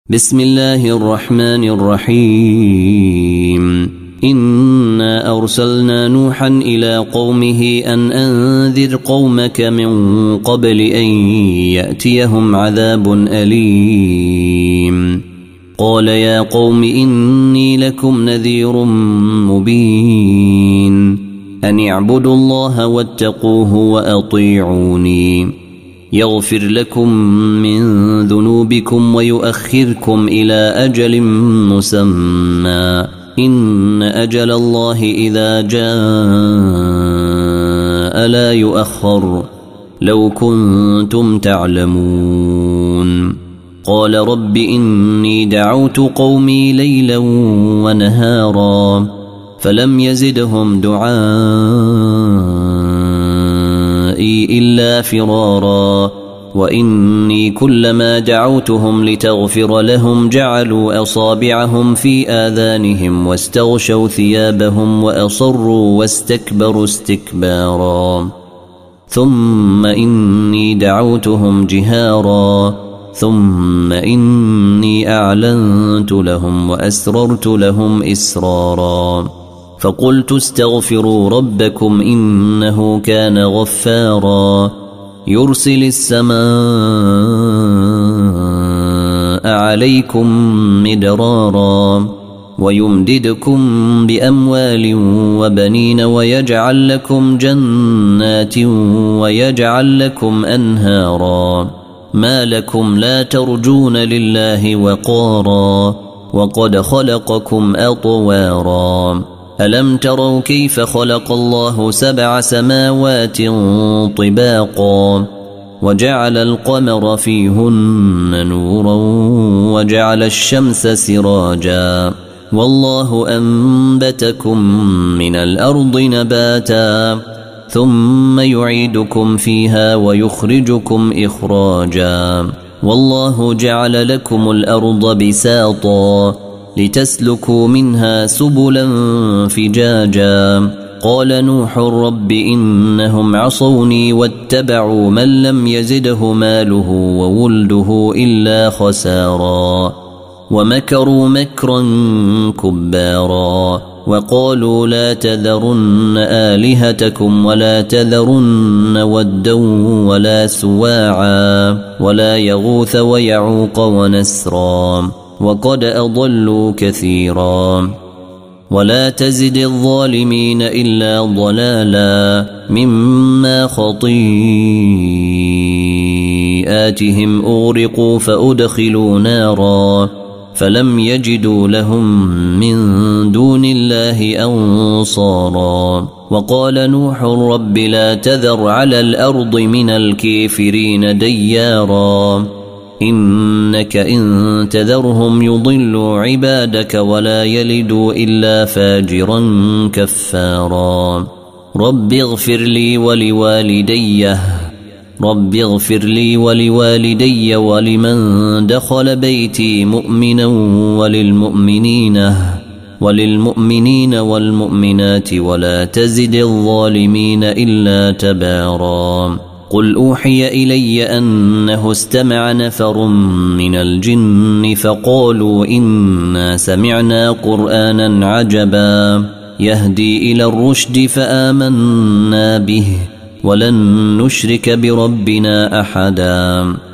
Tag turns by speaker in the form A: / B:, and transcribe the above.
A: بسم الله الرحمن الرحيم إنا أرسلنا نوحا إلى قومه أن أنذر قومك من قبل أن يأتيهم عذاب أليم قال يا قوم إني لكم نذير مبين أن اعبدوا الله واتقوه وأطيعوني يغفر لكم من ذنوبكم ويؤخركم إلى أجل مسمى إن أجل الله إذا جاء لا يؤخر لو كنتم تعلمون قال رب إني دعوت قومي ليلا ونهارا فلم يزدهم دعائي إلا فرارا وإني كلما دعوتهم لتغفر لهم جعلوا أصابعهم في آذانهم واستغشوا ثيابهم وأصروا واستكبروا استكبارا ثم إني دعوتهم جهارا ثم إني أعلنت لهم وأسررت لهم إسرارا فقلت استغفروا ربكم إنه كان غفارا يرسل السماء عليكم مدرارا ويمددكم بأموال وبنين ويجعل لكم جنات ويجعل لكم أنهارا ما لكم لا ترجون لله وقارا وقد خلقكم أطوارا ألم تروا كيف خلق الله 7 سماوات طباقا وجعل القمر فيهن نورا وجعل الشمس سراجا والله أنبتكم من الأرض نباتا ثم يعيدكم فيها ويخرجكم إخراجا والله جعل لكم الأرض بساطا لتسلكوا منها سبلا فجاجا قال نوح رب إنهم عصوني واتبعوا من لم يزده ماله وولده إلا خسارا ومكروا مكرا كبارا وقالوا لا تذرن آلهتكم ولا تذرن ودا ولا سواعا ولا يغوث ويعوق ونسرا وقد أضلوا كثيرا ولا تزد الظالمين إلا ضلالا مما خطيئاتهم أغرقوا فأدخلوا نارا فلم يجدوا لهم من دون الله أنصارا وقال نوح رب لا تذر على الأرض من الكافرين ديارا إنك إن تذرهم يضلوا عبادك ولا يلدوا إلا فاجرا كفارا رب اغفر لي ولوالدي ولمن دخل بيتي مؤمنا وللمؤمنين والمؤمنات ولا تزد الظالمين إلا تبارا قل أوحي إلي أنه استمع نفر من الجن فقالوا إنا سمعنا قرآنا عجبا يهدي إلى الرشد فآمنا به ولن نشرك بربنا أحدا